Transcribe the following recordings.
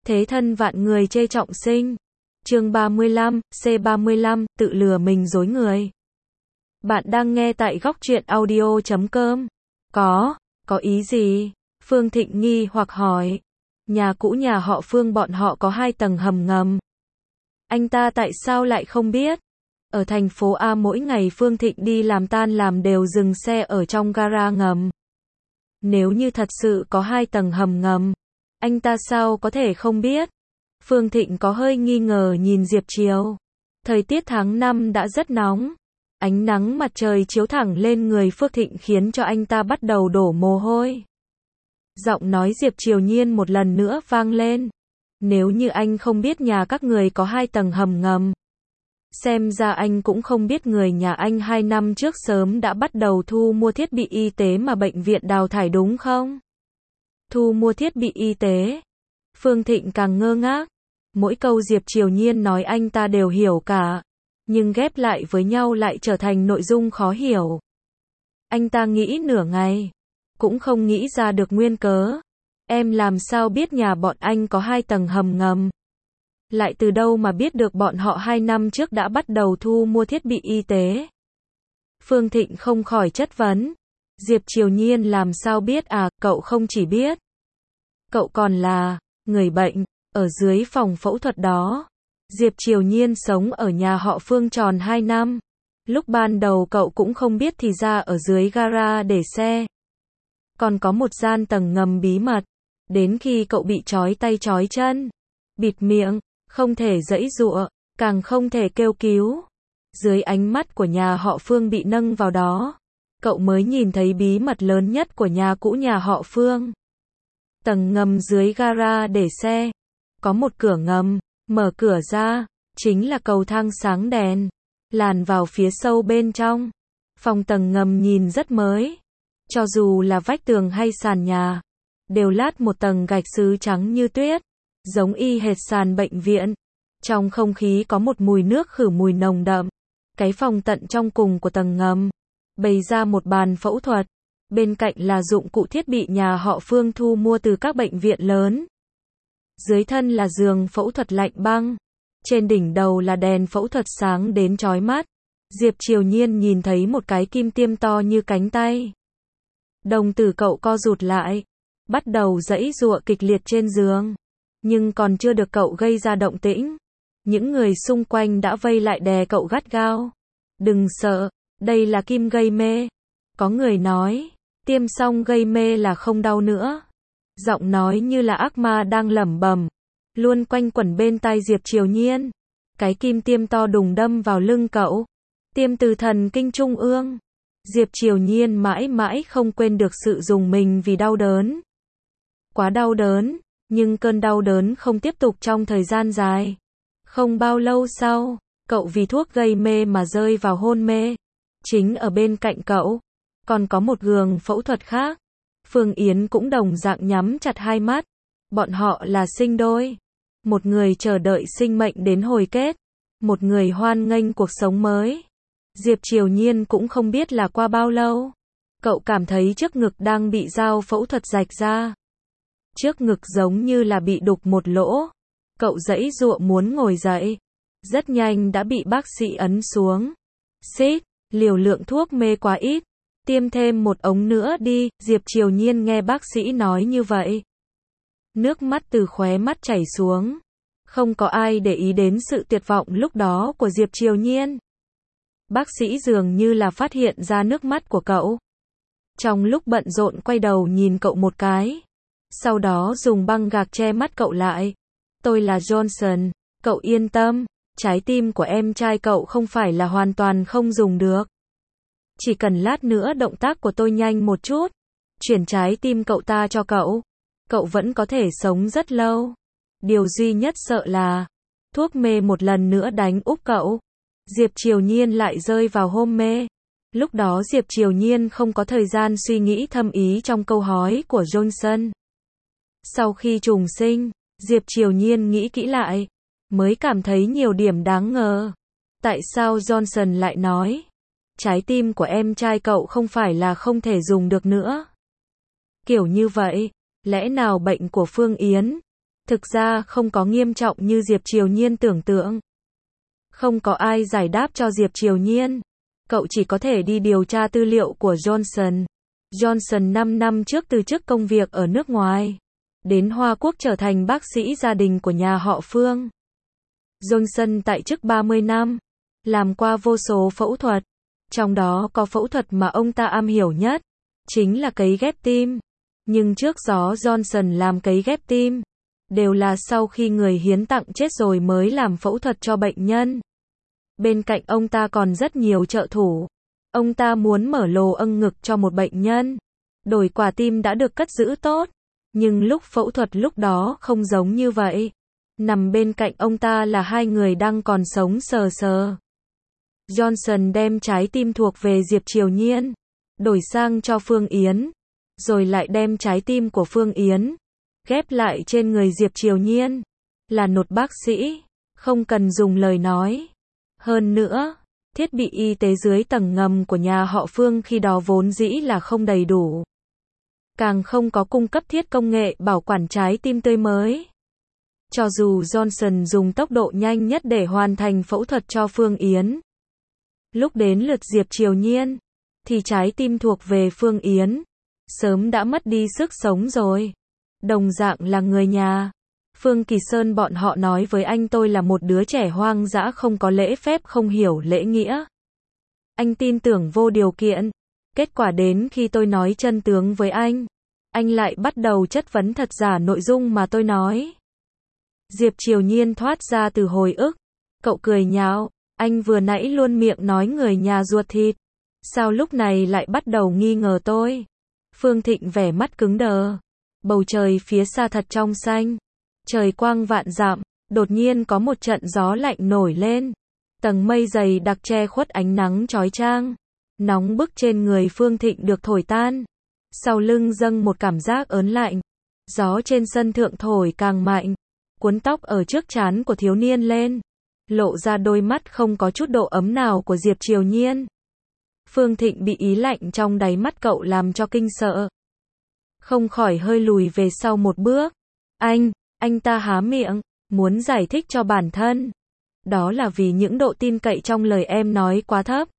Thế thân vạn người chê trọng sinh. Chương 35, C35, tự lừa mình dối người. Bạn đang nghe tại góc truyện audio.com. Có ý gì? Phương Thịnh nghi hoặc hỏi. Nhà cũ nhà họ Phương bọn họ có 2 tầng hầm ngầm. Anh ta tại sao lại không biết? Ở thành phố A mỗi ngày Phương Thịnh đi làm tan làm đều dừng xe ở trong gara ngầm. Nếu như thật sự có 2 tầng hầm ngầm, anh ta sao có thể không biết? Phương Thịnh có hơi nghi ngờ nhìn Diệp Triều. Thời tiết tháng 5 đã rất nóng. Ánh nắng mặt trời chiếu thẳng lên người Phương Thịnh khiến cho anh ta bắt đầu đổ mồ hôi. Giọng nói Diệp Triều Nhiên một lần nữa vang lên. Nếu như anh không biết nhà các người có 2 tầng hầm ngầm, xem ra anh cũng không biết người nhà anh 2 năm trước sớm đã bắt đầu thu mua thiết bị y tế mà bệnh viện đào thải đúng không? Thu mua thiết bị y tế. Phương Thịnh càng ngơ ngác. Mỗi câu Diệp Triều Nhiên nói anh ta đều hiểu cả, nhưng ghép lại với nhau lại trở thành nội dung khó hiểu. Anh ta nghĩ nửa ngày, cũng không nghĩ ra được nguyên cớ. Em làm sao biết nhà bọn anh có 2 tầng hầm ngầm? Lại từ đâu mà biết được bọn họ 2 năm trước đã bắt đầu thu mua thiết bị y tế? Phương Thịnh không khỏi chất vấn. Diệp Triều Nhiên làm sao biết à, cậu không chỉ biết. Cậu còn là người bệnh ở dưới phòng phẫu thuật đó. Diệp Triều Nhiên sống ở nhà họ Phương tròn 2 năm. Lúc ban đầu cậu cũng không biết thì ra ở dưới gara để xe còn có một gian tầng ngầm bí mật. Đến khi cậu bị trói tay trói chân, bịt miệng, không thể giãy giụa, càng không thể kêu cứu. Dưới ánh mắt của nhà họ Phương bị nâng vào đó, cậu mới nhìn thấy bí mật lớn nhất của nhà cũ nhà họ Phương. Tầng ngầm dưới gara để xe, có một cửa ngầm, mở cửa ra, chính là cầu thang sáng đèn, làn vào phía sâu bên trong. Phòng tầng ngầm nhìn rất mới. Cho dù là vách tường hay sàn nhà, đều lát một tầng gạch sứ trắng như tuyết, giống y hệt sàn bệnh viện. Trong không khí có một mùi nước khử mùi nồng đậm. Cái phòng tận trong cùng của tầng ngầm, bày ra một bàn phẫu thuật. Bên cạnh là dụng cụ thiết bị nhà họ Phương thu mua từ các bệnh viện lớn. Dưới thân là giường phẫu thuật lạnh băng. Trên đỉnh đầu là đèn phẫu thuật sáng đến chói mắt. Diệp Triều Nhiên nhìn thấy một cái kim tiêm to như cánh tay. Đồng tử cậu co rụt lại, bắt đầu giãy giụa kịch liệt trên giường. Nhưng còn chưa được cậu gây ra động tĩnh, những người xung quanh đã vây lại đè cậu gắt gao. Đừng sợ, đây là kim gây mê. Có người nói, tiêm xong gây mê là không đau nữa. Giọng nói như là ác ma đang lẩm bẩm, luôn quanh quẩn bên tai Diệp Triều Nhiên. Cái kim tiêm to đùng đâm vào lưng cậu. Tiêm từ thần kinh trung ương. Diệp Triều Nhiên mãi mãi không quên được sự rùng mình vì đau đớn. Quá đau đớn, nhưng cơn đau đớn không tiếp tục trong thời gian dài. Không bao lâu sau, cậu vì thuốc gây mê mà rơi vào hôn mê. Chính ở bên cạnh cậu, còn có một giường phẫu thuật khác. Phương Yến cũng đồng dạng nhắm chặt hai mắt. Bọn họ là sinh đôi. Một người chờ đợi sinh mệnh đến hồi kết. Một người hoan nghênh cuộc sống mới. Diệp Triều Nhiên cũng không biết là qua bao lâu. Cậu cảm thấy trước ngực đang bị dao phẫu thuật rạch ra. Trước ngực giống như là bị đục một lỗ. Cậu giãy giụa muốn ngồi dậy. Rất nhanh đã bị bác sĩ ấn xuống. Xít, liều lượng thuốc mê quá ít. Tiêm thêm một ống nữa đi. Diệp Triều Nhiên nghe bác sĩ nói như vậy. Nước mắt từ khóe mắt chảy xuống. Không có ai để ý đến sự tuyệt vọng lúc đó của Diệp Triều Nhiên. Bác sĩ dường như là phát hiện ra nước mắt của cậu. Trong lúc bận rộn quay đầu nhìn cậu một cái. Sau đó dùng băng gạc che mắt cậu lại. Tôi là Johnson, cậu yên tâm, trái tim của em trai cậu không phải là hoàn toàn không dùng được. Chỉ cần lát nữa động tác của tôi nhanh một chút, chuyển trái tim cậu ta cho cậu. Cậu vẫn có thể sống rất lâu. Điều duy nhất sợ là thuốc mê một lần nữa đánh úp cậu. Diệp Triều Nhiên lại rơi vào hôn mê. Lúc đó Diệp Triều Nhiên không có thời gian suy nghĩ thâm ý trong câu hỏi của Johnson. Sau khi trùng sinh, Diệp Triều Nhiên nghĩ kỹ lại, mới cảm thấy nhiều điểm đáng ngờ. Tại sao Johnson lại nói, trái tim của em trai cậu không phải là không thể dùng được nữa? Kiểu như vậy, lẽ nào bệnh của Phương Yến Thực ra không có nghiêm trọng như Diệp Triều Nhiên tưởng tượng. Không có ai giải đáp cho Diệp Triều Nhiên. Cậu chỉ có thể đi điều tra tư liệu của Johnson. Johnson 5 năm trước từ chức công việc ở nước ngoài, đến Hoa Quốc trở thành bác sĩ gia đình của nhà họ Phương. Johnson tại chức 30 năm, làm qua vô số phẫu thuật. Trong đó có phẫu thuật mà ông ta am hiểu nhất, chính là cấy ghép tim. Nhưng trước đó Johnson làm cấy ghép tim, đều là sau khi người hiến tặng chết rồi mới làm phẫu thuật cho bệnh nhân. Bên cạnh ông ta còn rất nhiều trợ thủ. Ông ta muốn mở lỗ âng ngực cho một bệnh nhân. Đổi quả tim đã được cất giữ tốt. Nhưng lúc phẫu thuật lúc đó không giống như vậy. Nằm bên cạnh ông ta là hai người đang còn sống sờ sờ. Johnson đem trái tim thuộc về Diệp Triều Nhiên, đổi sang cho Phương Yến. Rồi lại đem trái tim của Phương Yến, ghép lại trên người Diệp Triều Nhiên. Là một bác sĩ, không cần dùng lời nói. Hơn nữa, thiết bị y tế dưới tầng ngầm của nhà họ Phương khi đó vốn dĩ là không đầy đủ. Càng không có cung cấp thiết công nghệ bảo quản trái tim tươi mới. Cho dù Johnson dùng tốc độ nhanh nhất để hoàn thành phẫu thuật cho Phương Yến, lúc đến lượt Diệp Triều Nhiên, thì trái tim thuộc về Phương Yến sớm đã mất đi sức sống rồi. Đồng dạng là người nhà, Phương Kỳ Sơn bọn họ nói với anh tôi là một đứa trẻ hoang dã không có lễ phép, không hiểu lễ nghĩa. Anh tin tưởng vô điều kiện. Kết quả đến khi tôi nói chân tướng với anh lại bắt đầu chất vấn thật giả nội dung mà tôi nói. Diệp Triều Nhiên thoát ra từ hồi ức. Cậu cười nhạo, anh vừa nãy luôn miệng nói người nhà ruột thịt. Sao lúc này lại bắt đầu nghi ngờ tôi? Phương Thịnh vẻ mắt cứng đờ. Bầu trời phía xa thật trong xanh. Trời quang vạn dặm, đột nhiên có một trận gió lạnh nổi lên. Tầng mây dày đặc che khuất ánh nắng chói chang. Nóng bức trên người Phương Thịnh được thổi tan. Sau lưng dâng một cảm giác ớn lạnh. Gió trên sân thượng thổi càng mạnh, cuốn tóc ở trước trán của thiếu niên lên, lộ ra đôi mắt không có chút độ ấm nào của Diệp Triều Nhiên. Phương Thịnh bị ý lạnh trong đáy mắt cậu làm cho kinh sợ. Không khỏi hơi lùi về sau một bước. Anh ta há miệng, muốn giải thích cho bản thân. Đó là vì những độ tin cậy trong lời em nói quá thấp.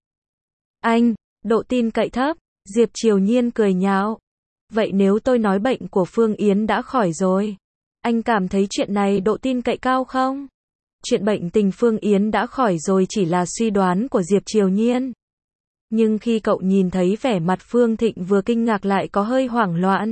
Độ tin cậy thấp, Diệp Triều Nhiên cười nhạo. Vậy nếu tôi nói bệnh của Phương Yến đã khỏi rồi, anh cảm thấy chuyện này độ tin cậy cao không? Chuyện bệnh tình Phương Yến đã khỏi rồi chỉ là suy đoán của Diệp Triều Nhiên. Nhưng khi cậu nhìn thấy vẻ mặt Phương Thịnh vừa kinh ngạc lại có hơi hoảng loạn,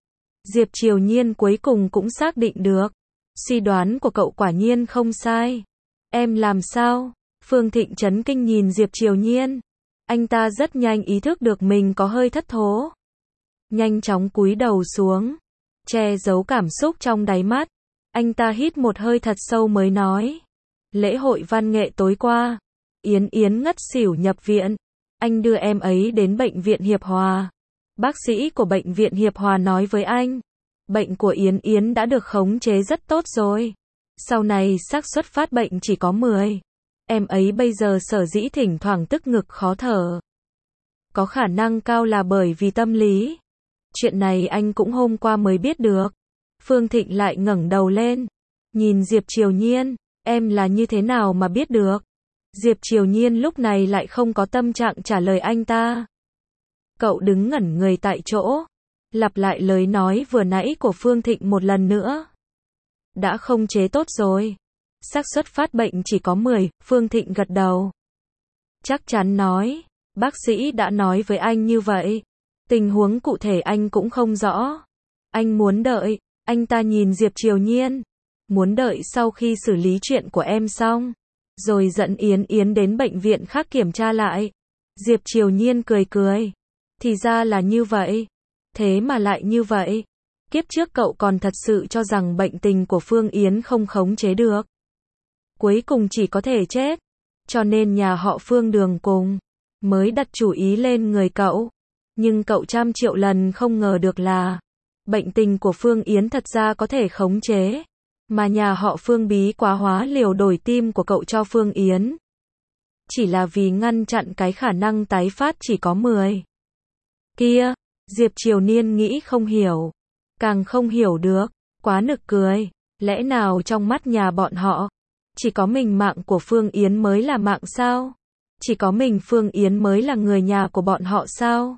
Diệp Triều Nhiên cuối cùng cũng xác định được. Suy đoán của cậu quả nhiên không sai. Em làm sao? Phương Thịnh chấn kinh nhìn Diệp Triều Nhiên. Anh ta rất nhanh ý thức được mình có hơi thất thố. Nhanh chóng cúi đầu xuống, che giấu cảm xúc trong đáy mắt. Anh ta hít một hơi thật sâu mới nói. Lễ hội văn nghệ tối qua, Yến ngất xỉu nhập viện. Anh đưa em ấy đến bệnh viện Hiệp Hòa. Bác sĩ của bệnh viện Hiệp Hòa nói với anh, bệnh của Yến đã được khống chế rất tốt rồi. Sau này xác suất phát bệnh chỉ có 10. Em ấy bây giờ sở dĩ thỉnh thoảng tức ngực khó thở, có khả năng cao là bởi vì tâm lý. Chuyện này anh cũng hôm qua mới biết được. Phương Thịnh lại ngẩng đầu lên, nhìn Diệp Triều Nhiên, em là như thế nào mà biết được? Diệp Triều Nhiên lúc này lại không có tâm trạng trả lời anh ta. Cậu đứng ngẩn người tại chỗ, lặp lại lời nói vừa nãy của Phương Thịnh một lần nữa. Đã khống chế tốt rồi. Xác suất phát bệnh chỉ có 10, Phương Thịnh gật đầu. Chắc chắn nói, bác sĩ đã nói với anh như vậy. Tình huống cụ thể anh cũng không rõ. Anh muốn đợi, anh ta nhìn Diệp Triều Nhiên. Muốn đợi sau khi xử lý chuyện của em xong, rồi dẫn Yến đến bệnh viện khác kiểm tra lại. Diệp Triều Nhiên cười cười. Thì ra là như vậy. Thế mà lại như vậy. Kiếp trước cậu còn thật sự cho rằng bệnh tình của Phương Yến không khống chế được. Cuối cùng chỉ có thể chết. Cho nên nhà họ Phương đường cùng mới đặt chủ ý lên người cậu. Nhưng cậu trăm triệu lần không ngờ được là bệnh tình của Phương Yến thật ra có thể khống chế. Mà nhà họ Phương bí quá hóa liều đổi tim của cậu cho Phương Yến. Chỉ là vì ngăn chặn cái khả năng tái phát chỉ có 10. Kia, Diệp Triều Nhiên nghĩ không hiểu. Càng không hiểu được, quá nực cười. Lẽ nào trong mắt nhà bọn họ, chỉ có mình mạng của Phương Yến mới là mạng sao? Chỉ có mình Phương Yến mới là người nhà của bọn họ sao?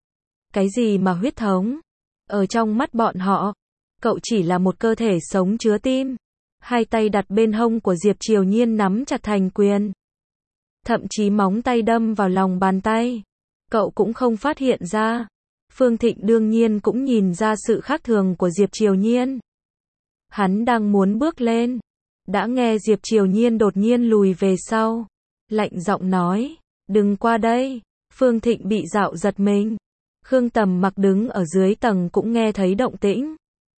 Cái gì mà huyết thống? Ở trong mắt bọn họ, cậu chỉ là một cơ thể sống chứa tim. Hai tay đặt bên hông của Diệp Triều Nhiên nắm chặt thành quyền. Thậm chí móng tay đâm vào lòng bàn tay. Cậu cũng không phát hiện ra. Phương Thịnh đương nhiên cũng nhìn ra sự khác thường của Diệp Triều Nhiên. Hắn đang muốn bước lên. Đã nghe Diệp Triều Nhiên đột nhiên lùi về sau. Lạnh giọng nói, đừng qua đây. Phương Thịnh bị dạo giật mình. Khương Tầm Mặc đứng ở dưới tầng cũng nghe thấy động tĩnh.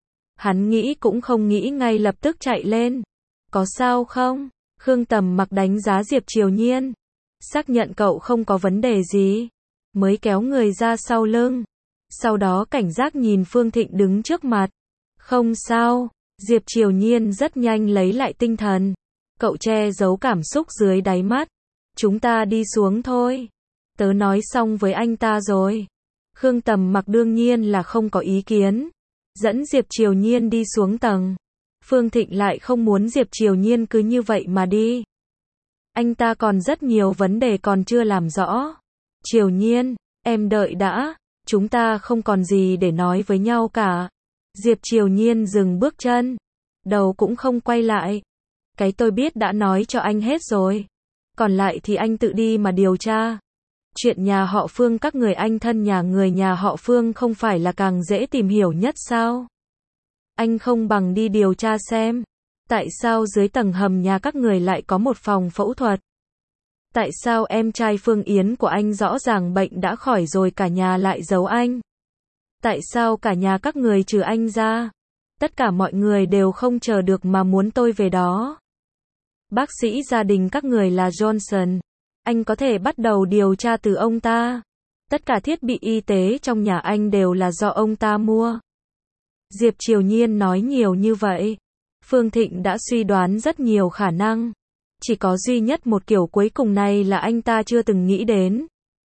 Hắn nghĩ cũng không nghĩ ngay lập tức chạy lên. Có sao không? Khương Tầm Mặc đánh giá Diệp Triều Nhiên. Xác nhận cậu không có vấn đề gì. Mới kéo người ra sau lưng. Sau đó cảnh giác nhìn Phương Thịnh đứng trước mặt. Không sao. Diệp Triều Nhiên rất nhanh lấy lại tinh thần. Cậu che giấu cảm xúc dưới đáy mắt. Chúng ta đi xuống thôi. Tớ nói xong với anh ta rồi. Khương Tầm Mặc đương nhiên là không có ý kiến. Dẫn Diệp Triều Nhiên đi xuống tầng. Phương Thịnh lại không muốn Diệp Triều Nhiên cứ như vậy mà đi. Anh ta còn rất nhiều vấn đề còn chưa làm rõ. Triều Nhiên, em đợi đã. Chúng ta không còn gì để nói với nhau cả. Diệp Triều Nhiên dừng bước chân. Đầu cũng không quay lại. Cái tôi biết đã nói cho anh hết rồi. Còn lại thì anh tự đi mà điều tra. Chuyện nhà họ Phương các người anh thân người nhà họ Phương không phải là càng dễ tìm hiểu nhất sao? Anh không bằng đi điều tra xem. Tại sao dưới tầng hầm nhà các người lại có một phòng phẫu thuật? Tại sao em trai Phương Yến của anh rõ ràng bệnh đã khỏi rồi cả nhà lại giấu anh? Tại sao cả nhà các người trừ anh ra? Tất cả mọi người đều không chờ được mà muốn tôi về đó. Bác sĩ gia đình các người là Johnson. Anh có thể bắt đầu điều tra từ ông ta. Tất cả thiết bị y tế trong nhà anh đều là do ông ta mua. Diệp Triều Nhiên nói nhiều như vậy. Phương Thịnh đã suy đoán rất nhiều khả năng. Chỉ có duy nhất một kiểu cuối cùng này là anh ta chưa từng nghĩ đến.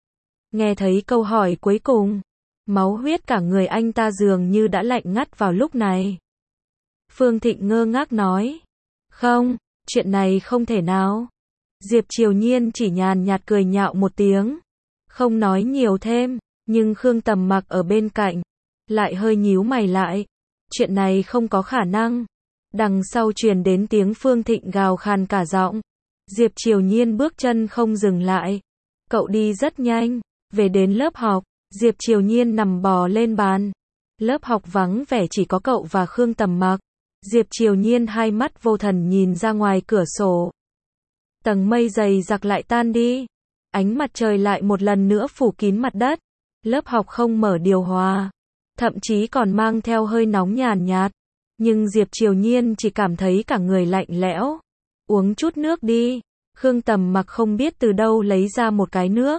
Nghe thấy câu hỏi cuối cùng, máu huyết cả người anh ta dường như đã lạnh ngắt vào lúc này. Phương Thịnh ngơ ngác nói. Không, chuyện này không thể nào. Diệp Triều Nhiên chỉ nhàn nhạt cười nhạo một tiếng. Không nói nhiều thêm, nhưng Khương Tầm Mặc ở bên cạnh. Lại hơi nhíu mày lại. Chuyện này không có khả năng. Đằng sau truyền đến tiếng Phương Thịnh gào khàn cả giọng. Diệp Triều Nhiên bước chân không dừng lại. Cậu đi rất nhanh. Về đến lớp học, Diệp Triều Nhiên nằm bò lên bàn. Lớp học vắng vẻ chỉ có cậu và Khương Tầm Mặc. Diệp Triều Nhiên hai mắt vô thần nhìn ra ngoài cửa sổ. Tầng mây dày đặc lại tan đi. Ánh mặt trời lại một lần nữa phủ kín mặt đất. Lớp học không mở điều hòa. Thậm chí còn mang theo hơi nóng nhàn nhạt. Nhưng Diệp Triều Nhiên chỉ cảm thấy cả người lạnh lẽo. Uống chút nước đi. Khương Tầm Mặc không biết từ đâu lấy ra một cái nước.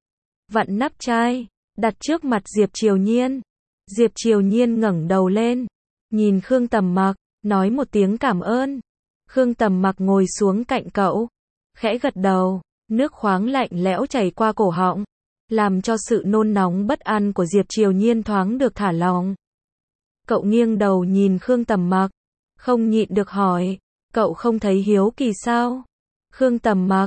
Vặn nắp chai. Đặt trước mặt Diệp Triều Nhiên. Diệp Triều Nhiên ngẩng đầu lên. Nhìn Khương Tầm Mặc. Nói một tiếng cảm ơn. Khương Tầm Mặc ngồi xuống cạnh cậu. Khẽ gật đầu. Nước khoáng lạnh lẽo chảy qua cổ họng. Làm cho sự nôn nóng bất an của Diệp Triều Nhiên thoáng được thả lỏng. Cậu nghiêng đầu nhìn Khương Tầm Mặc. Không nhịn được hỏi. Cậu không thấy hiếu kỳ sao? Khương Tầm Mặc.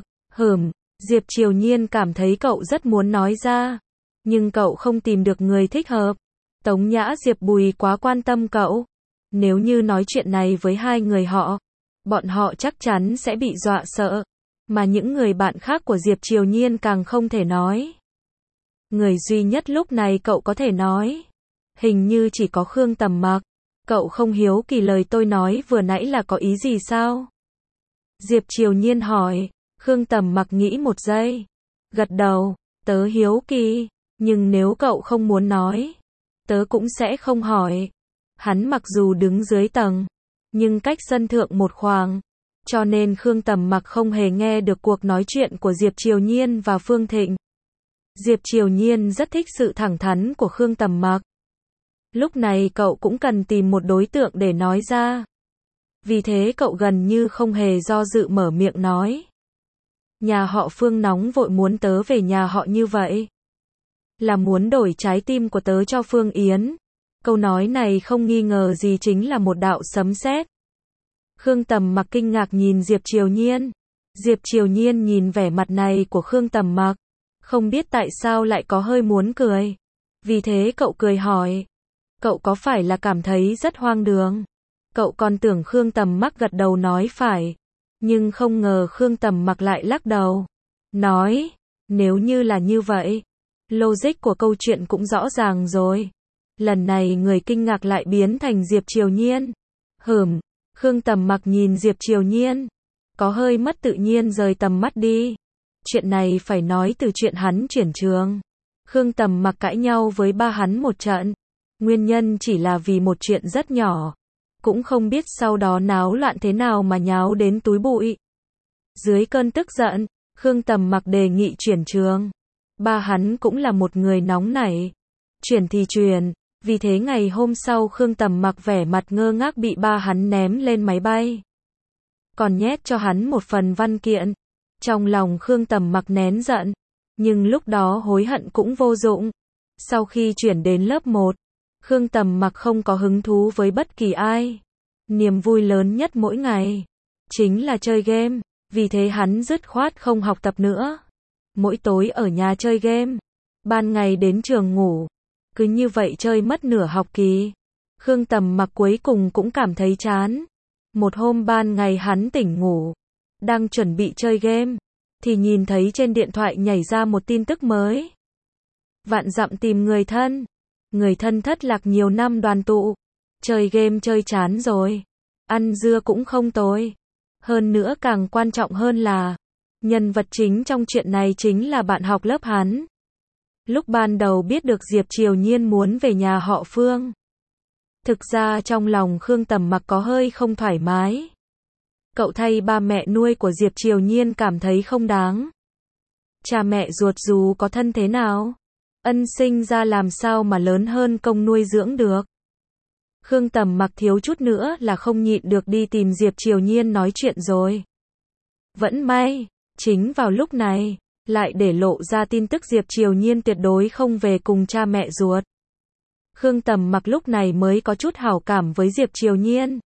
Diệp Triều Nhiên cảm thấy cậu rất muốn nói ra. Nhưng cậu không tìm được người thích hợp. Tống Nhã Diệp Bùi quá quan tâm cậu. Nếu như nói chuyện này với hai người họ, bọn họ chắc chắn sẽ bị dọa sợ. Mà những người bạn khác của Diệp Triều Nhiên càng không thể nói. Người duy nhất lúc này cậu có thể nói. Hình như chỉ có Khương Tầm Mặc. Cậu không hiếu kỳ lời tôi nói vừa nãy là có ý gì sao? Diệp Triều Nhiên hỏi. Khương Tầm Mặc nghĩ một giây. Gật đầu. Tớ hiếu kỳ. Nhưng nếu cậu không muốn nói, tớ cũng sẽ không hỏi. Hắn mặc dù đứng dưới tầng, nhưng cách sân thượng một khoảng. Cho nên Khương Tầm Mặc không hề nghe được cuộc nói chuyện của Diệp Triều Nhiên và Phương Thịnh. Diệp Triều Nhiên rất thích sự thẳng thắn của Khương Tầm Mặc. Lúc này cậu cũng cần tìm một đối tượng để nói ra. Vì thế cậu gần như không hề do dự mở miệng nói. Nhà họ Phương nóng vội muốn tớ về nhà họ như vậy. Là muốn đổi trái tim của tớ cho Phương Yến. Câu nói này không nghi ngờ gì chính là một đạo sấm sét. Khương Tầm Mặc kinh ngạc nhìn Diệp Triều Nhiên. Diệp Triều Nhiên nhìn vẻ mặt này của Khương Tầm Mặc, không biết tại sao lại có hơi muốn cười. Vì thế cậu cười hỏi, cậu có phải là cảm thấy rất hoang đường? Cậu còn tưởng Khương Tầm Mặc gật đầu nói phải, nhưng không ngờ Khương Tầm Mặc lại lắc đầu, nói, nếu như là như vậy, logic của câu chuyện cũng rõ ràng rồi. Lần này người kinh ngạc lại biến thành Diệp Triều Nhiên. Khương Tầm Mặc nhìn Diệp Triều Nhiên, có hơi mất tự nhiên rời tầm mắt đi. Chuyện này phải nói từ chuyện hắn chuyển trường. Khương Tầm Mặc cãi nhau với ba hắn một trận. Nguyên nhân chỉ là vì một chuyện rất nhỏ. Cũng không biết sau đó náo loạn thế nào mà nháo đến túi bụi. Dưới cơn tức giận, Khương Tầm Mặc đề nghị chuyển trường. Ba hắn cũng là một người nóng nảy. Chuyển thì chuyển. Vì thế ngày hôm sau Khương Tầm Mặc vẻ mặt ngơ ngác bị ba hắn ném lên máy bay. Còn nhét cho hắn một phần văn kiện. Trong lòng Khương Tầm Mặc nén giận, nhưng lúc đó hối hận cũng vô dụng. Sau khi chuyển đến lớp 1, Khương Tầm Mặc không có hứng thú với bất kỳ ai. Niềm vui lớn nhất mỗi ngày chính là chơi game, vì thế hắn dứt khoát không học tập nữa. Mỗi tối ở nhà chơi game, ban ngày đến trường ngủ. Cứ như vậy chơi mất nửa học kỳ. Khương Tầm Mặc cuối cùng cũng cảm thấy chán. Một hôm ban ngày hắn tỉnh ngủ, đang chuẩn bị chơi game, thì nhìn thấy trên điện thoại nhảy ra một tin tức mới. Vạn dặm tìm người thân thất lạc nhiều năm đoàn tụ. Chơi game chơi chán rồi, ăn dưa cũng không tồi. Hơn nữa càng quan trọng hơn là, nhân vật chính trong chuyện này chính là bạn học lớp hắn. Lúc ban đầu biết được Diệp Triều Nhiên muốn về nhà họ Phương, thực ra trong lòng Khương Tầm Mặc có hơi không thoải mái. Cậu thay ba mẹ nuôi của Diệp Triều Nhiên cảm thấy không đáng. Cha mẹ ruột dù có thân thế nào, ân sinh ra làm sao mà lớn hơn công nuôi dưỡng được. Khương Tầm Mặc thiếu chút nữa là không nhịn được đi tìm Diệp Triều Nhiên nói chuyện rồi. Vẫn may, chính vào lúc này, lại để lộ ra tin tức Diệp Triều Nhiên tuyệt đối không về cùng cha mẹ ruột. Khương Tầm Mặc lúc này mới có chút hảo cảm với Diệp Triều Nhiên.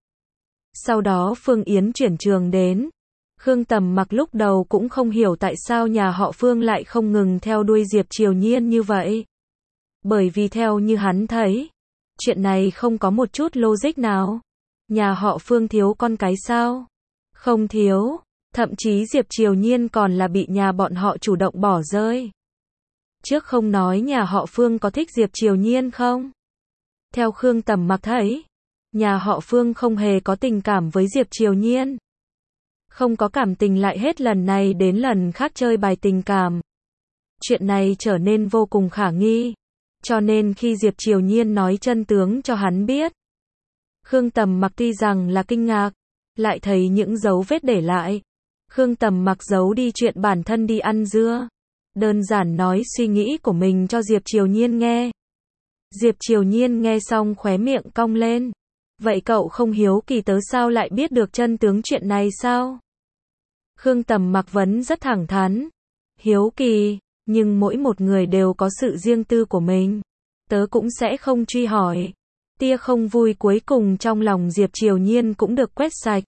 Sau đó Phương Yến chuyển trường đến. Khương Tầm Mặc lúc đầu cũng không hiểu tại sao nhà họ Phương lại không ngừng theo đuôi Diệp Triều Nhiên như vậy. Bởi vì theo như hắn thấy, chuyện này không có một chút logic nào. Nhà họ Phương thiếu con cái sao? Không thiếu. Thậm chí Diệp Triều Nhiên còn là bị nhà bọn họ chủ động bỏ rơi. Trước không nói nhà họ Phương có thích Diệp Triều Nhiên không? Theo Khương Tầm Mặc thấy, nhà họ Phương không hề có tình cảm với Diệp Triều Nhiên. Không có cảm tình lại hết lần này đến lần khác chơi bài tình cảm. Chuyện này trở nên vô cùng khả nghi. Cho nên khi Diệp Triều Nhiên nói chân tướng cho hắn biết, Khương Tầm Mặc tuy rằng là kinh ngạc, lại thấy những dấu vết để lại. Khương Tầm Mặc giấu đi chuyện bản thân đi ăn dưa. Đơn giản nói suy nghĩ của mình cho Diệp Triều Nhiên nghe. Diệp Triều Nhiên nghe xong khóe miệng cong lên. Vậy cậu không hiếu kỳ tớ sao lại biết được chân tướng chuyện này sao? Khương Tầm Mặc vấn rất thẳng thắn. Hiếu kỳ, nhưng mỗi một người đều có sự riêng tư của mình. Tớ cũng sẽ không truy hỏi. Tia không vui cuối cùng trong lòng Diệp Triều Nhiên cũng được quét sạch.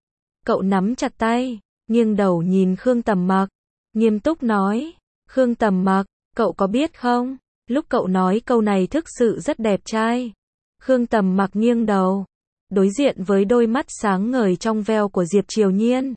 Cậu nắm chặt tay, nghiêng đầu nhìn Khương Tầm Mặc, nghiêm túc nói, Khương Tầm Mặc, cậu có biết không, lúc cậu nói câu này thực sự rất đẹp trai. Khương Tầm Mặc nghiêng đầu, đối diện với đôi mắt sáng ngời trong veo của Diệp Triều Nhiên.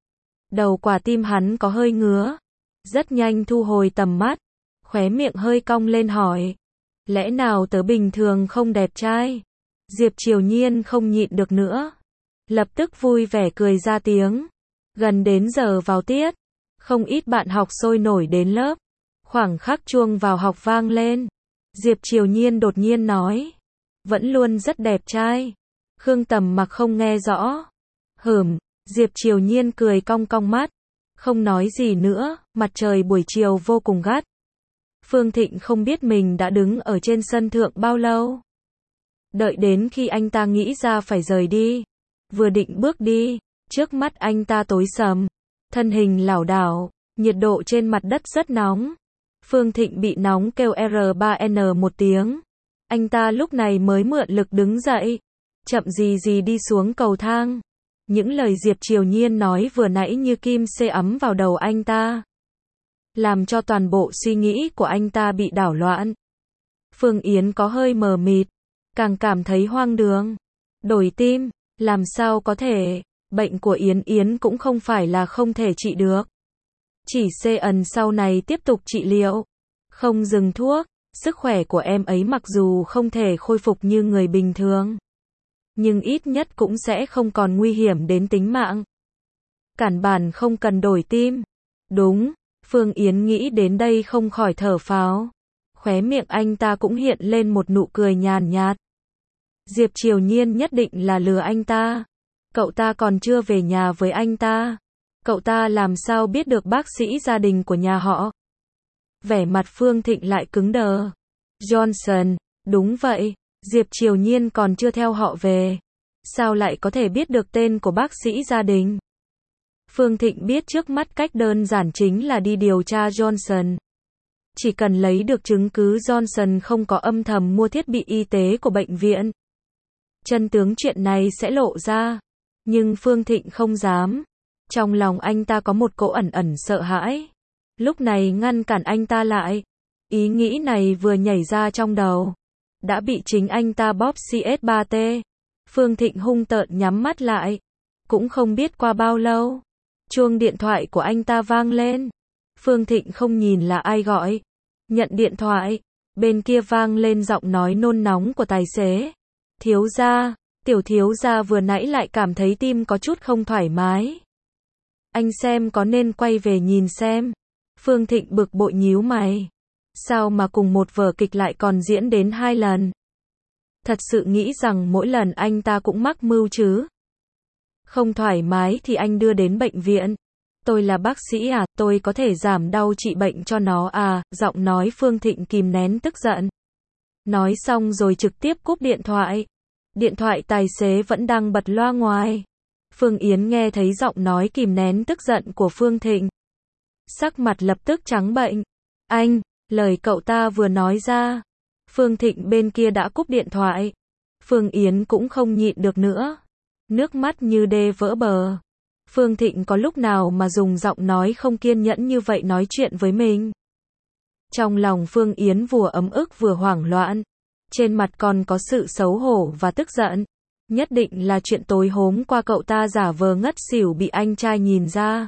Đầu quả tim hắn có hơi ngứa, rất nhanh thu hồi tầm mắt, khóe miệng hơi cong lên hỏi, lẽ nào tớ bình thường không đẹp trai? Diệp Triều Nhiên không nhịn được nữa, lập tức vui vẻ cười ra tiếng. Gần đến giờ vào tiết, không ít bạn học sôi nổi đến lớp. Khoảng khắc chuông vào học vang lên, Diệp Triều Nhiên đột nhiên nói, vẫn luôn rất đẹp trai. Khương Tầm Mặc không nghe rõ. Diệp Triều Nhiên cười cong cong mắt, không nói gì nữa. Mặt trời buổi chiều vô cùng gắt. Phương Thịnh không biết mình đã đứng ở trên sân thượng bao lâu. Đợi đến khi anh ta nghĩ ra phải rời đi, vừa định bước đi, trước mắt anh ta tối sầm, thân hình lảo đảo, nhiệt độ trên mặt đất rất nóng. Phương Thịnh bị nóng kêu R3N một tiếng. Anh ta lúc này mới mượn lực đứng dậy, chậm gì gì đi xuống cầu thang. Những lời Diệp Triều Nhiên nói vừa nãy như kim xê ấm vào đầu anh ta, làm cho toàn bộ suy nghĩ của anh ta bị đảo loạn. Phương Yến có hơi mờ mịt, càng cảm thấy hoang đường. Đổi tim, làm sao có thể, bệnh của Yến Yến cũng không phải là không thể trị được. Chỉ CN sau này tiếp tục trị liệu, không dừng thuốc, sức khỏe của em ấy mặc dù không thể khôi phục như người bình thường, nhưng ít nhất cũng sẽ không còn nguy hiểm đến tính mạng. Cản bản không cần đổi tim. Đúng, Phương Yến nghĩ đến đây không khỏi thở phào. Khóe miệng anh ta cũng hiện lên một nụ cười nhàn nhạt. Diệp Triều Nhiên nhất định là lừa anh ta. Cậu ta còn chưa về nhà với anh ta. Cậu ta làm sao biết được bác sĩ gia đình của nhà họ? Vẻ mặt Phương Thịnh lại cứng đờ. Johnson, đúng vậy, Diệp Triều Nhiên còn chưa theo họ về. Sao lại có thể biết được tên của bác sĩ gia đình? Phương Thịnh biết trước mắt cách đơn giản chính là đi điều tra Johnson. Chỉ cần lấy được chứng cứ Johnson không có âm thầm mua thiết bị y tế của bệnh viện, chân tướng chuyện này sẽ lộ ra. Nhưng Phương Thịnh không dám. Trong lòng anh ta có một cỗ ẩn ẩn sợ hãi. Lúc này ngăn cản anh ta lại. Ý nghĩ này vừa nhảy ra trong đầu, đã bị chính anh ta bóp CS3T. Phương Thịnh hung tợn nhắm mắt lại. Cũng không biết qua bao lâu, chuông điện thoại của anh ta vang lên. Phương Thịnh không nhìn là ai gọi. Nhận điện thoại, bên kia vang lên giọng nói nôn nóng của tài xế. Thiếu gia, tiểu thiếu gia vừa nãy lại cảm thấy tim có chút không thoải mái. Anh xem có nên quay về nhìn xem. Phương Thịnh bực bội nhíu mày. Sao mà cùng một vở kịch lại còn diễn đến 2 lần? Thật sự nghĩ rằng mỗi lần anh ta cũng mắc mưu chứ? Không thoải mái thì anh đưa đến bệnh viện. Tôi là bác sĩ à, tôi có thể giảm đau trị bệnh cho nó à, giọng nói Phương Thịnh kìm nén tức giận. Nói xong rồi trực tiếp cúp điện thoại. Điện thoại tài xế vẫn đang bật loa ngoài. Phương Yến nghe thấy giọng nói kìm nén tức giận của Phương Thịnh. Sắc mặt lập tức trắng bệch. Anh, lời cậu ta vừa nói ra. Phương Thịnh bên kia đã cúp điện thoại. Phương Yến cũng không nhịn được nữa. Nước mắt như đê vỡ bờ. Phương Thịnh có lúc nào mà dùng giọng nói không kiên nhẫn như vậy nói chuyện với mình. Trong lòng Phương Yến vừa ấm ức vừa hoảng loạn. Trên mặt còn có sự xấu hổ và tức giận. Nhất định là chuyện tối hôm qua cậu ta giả vờ ngất xỉu bị anh trai nhìn ra.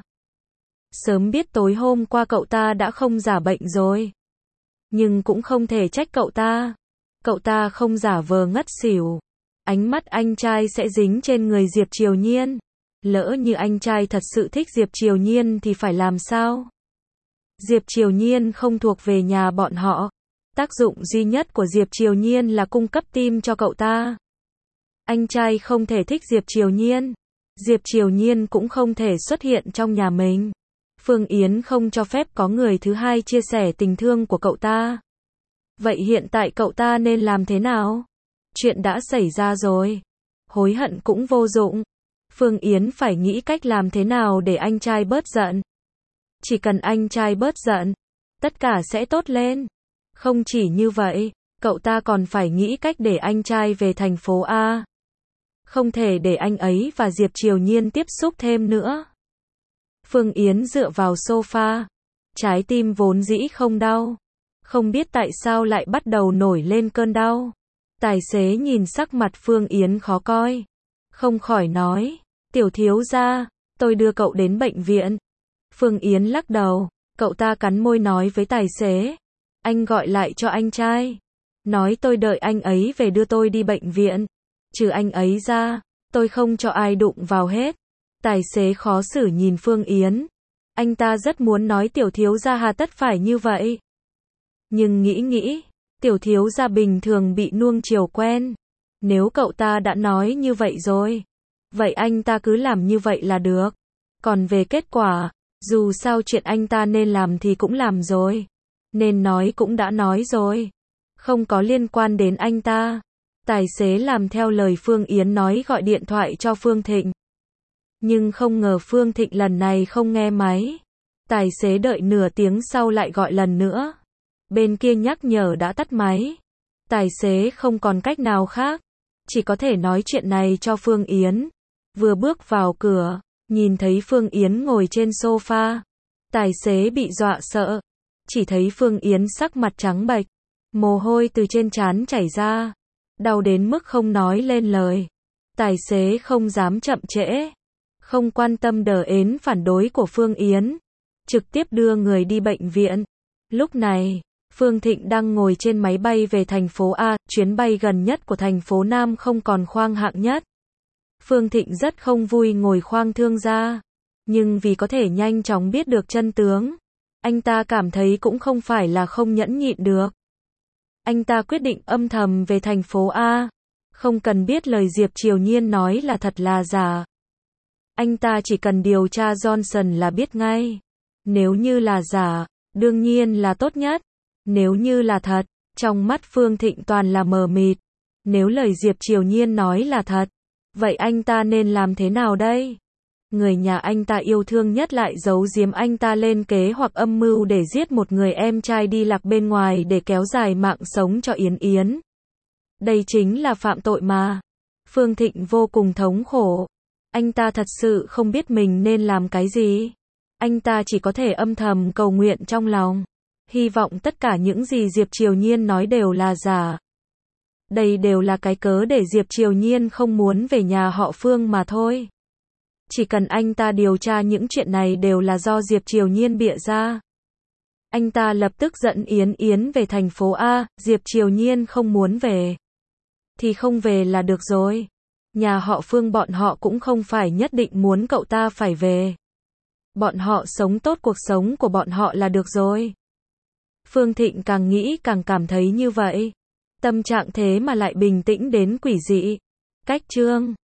Sớm biết tối hôm qua cậu ta đã không giả bệnh rồi. Nhưng cũng không thể trách cậu ta. Cậu ta không giả vờ ngất xỉu. Ánh mắt anh trai sẽ dính trên người Diệp Triều Nhiên. Lỡ như anh trai thật sự thích Diệp Triều Nhiên thì phải làm sao? Diệp Triều Nhiên không thuộc về nhà bọn họ. Tác dụng duy nhất của Diệp Triều Nhiên là cung cấp tim cho cậu ta. Anh trai không thể thích Diệp Triều Nhiên. Diệp Triều Nhiên cũng không thể xuất hiện trong nhà mình. Phương Yến không cho phép có người thứ hai chia sẻ tình thương của cậu ta. Vậy hiện tại cậu ta nên làm thế nào? Chuyện đã xảy ra rồi. Hối hận cũng vô dụng. Phương Yến phải nghĩ cách làm thế nào để anh trai bớt giận. Chỉ cần anh trai bớt giận, tất cả sẽ tốt lên. Không chỉ như vậy, cậu ta còn phải nghĩ cách để anh trai về thành phố A. Không thể để anh ấy và Diệp Triều Nhiên tiếp xúc thêm nữa. Phương Yến dựa vào sofa. Trái tim vốn dĩ không đau. Không biết tại sao lại bắt đầu nổi lên cơn đau. Tài xế nhìn sắc mặt Phương Yến khó coi. Không khỏi nói, tiểu thiếu gia, tôi đưa cậu đến bệnh viện. Phương Yến lắc đầu, cậu ta cắn môi nói với tài xế. Anh gọi lại cho anh trai. Nói tôi đợi anh ấy về đưa tôi đi bệnh viện. Trừ anh ấy ra, tôi không cho ai đụng vào hết. Tài xế khó xử nhìn Phương Yến. Anh ta rất muốn nói tiểu thiếu gia hà tất phải như vậy. Nhưng nghĩ, tiểu thiếu gia bình thường bị nuông chiều quen. Nếu cậu ta đã nói như vậy rồi, vậy anh ta cứ làm như vậy là được. Còn về kết quả, dù sao chuyện anh ta nên làm thì cũng làm rồi. Nên nói cũng đã nói rồi. Không có liên quan đến anh ta. Tài xế làm theo lời Phương Yến nói gọi điện thoại cho Phương Thịnh. Nhưng không ngờ Phương Thịnh lần này không nghe máy. Tài xế đợi nửa tiếng sau lại gọi lần nữa. Bên kia nhắc nhở đã tắt máy. Tài xế không còn cách nào khác. Chỉ có thể nói chuyện này cho Phương Yến. Vừa bước vào cửa, nhìn thấy Phương Yến ngồi trên sofa. Tài xế bị dọa sợ. Chỉ thấy Phương Yến sắc mặt trắng bệch, mồ hôi từ trên trán chảy ra, đau đến mức không nói lên lời. Tài xế không dám chậm trễ, không quan tâm đờ ến phản đối của Phương Yến, trực tiếp đưa người đi bệnh viện. Lúc này, Phương Thịnh đang ngồi trên máy bay về thành phố A, chuyến bay gần nhất của thành phố Nam không còn khoang hạng nhất. Phương Thịnh rất không vui ngồi khoang thương gia, nhưng vì có thể nhanh chóng biết được chân tướng, anh ta cảm thấy cũng không phải là không nhẫn nhịn được. Anh ta quyết định âm thầm về thành phố A, không cần biết lời Diệp Triều Nhiên nói là thật là giả. Anh ta chỉ cần điều tra Johnson là biết ngay. Nếu như là giả, đương nhiên là tốt nhất. Nếu như là thật, trong mắt Phương Thịnh toàn là mờ mịt. Nếu lời Diệp Triều Nhiên nói là thật, vậy anh ta nên làm thế nào đây? Người nhà anh ta yêu thương nhất lại giấu giếm anh ta lên kế hoạch âm mưu để giết một người em trai đi lạc bên ngoài để kéo dài mạng sống cho Yến Yến. Đây chính là phạm tội mà. Phương Thịnh vô cùng thống khổ. Anh ta thật sự không biết mình nên làm cái gì. Anh ta chỉ có thể âm thầm cầu nguyện trong lòng, hy vọng tất cả những gì Diệp Triều Nhiên nói đều là giả. Đây đều là cái cớ để Diệp Triều Nhiên không muốn về nhà họ Phương mà thôi. Chỉ cần anh ta điều tra những chuyện này đều là do Diệp Triều Nhiên bịa ra. Anh ta lập tức dẫn Yến Yến về thành phố A, Diệp Triều Nhiên không muốn về thì không về là được rồi. Nhà họ Phương bọn họ cũng không phải nhất định muốn cậu ta phải về. Bọn họ sống tốt cuộc sống của bọn họ là được rồi. Phương Thịnh càng nghĩ càng cảm thấy như vậy. Tâm trạng thế mà lại bình tĩnh đến quỷ dị. Cách chương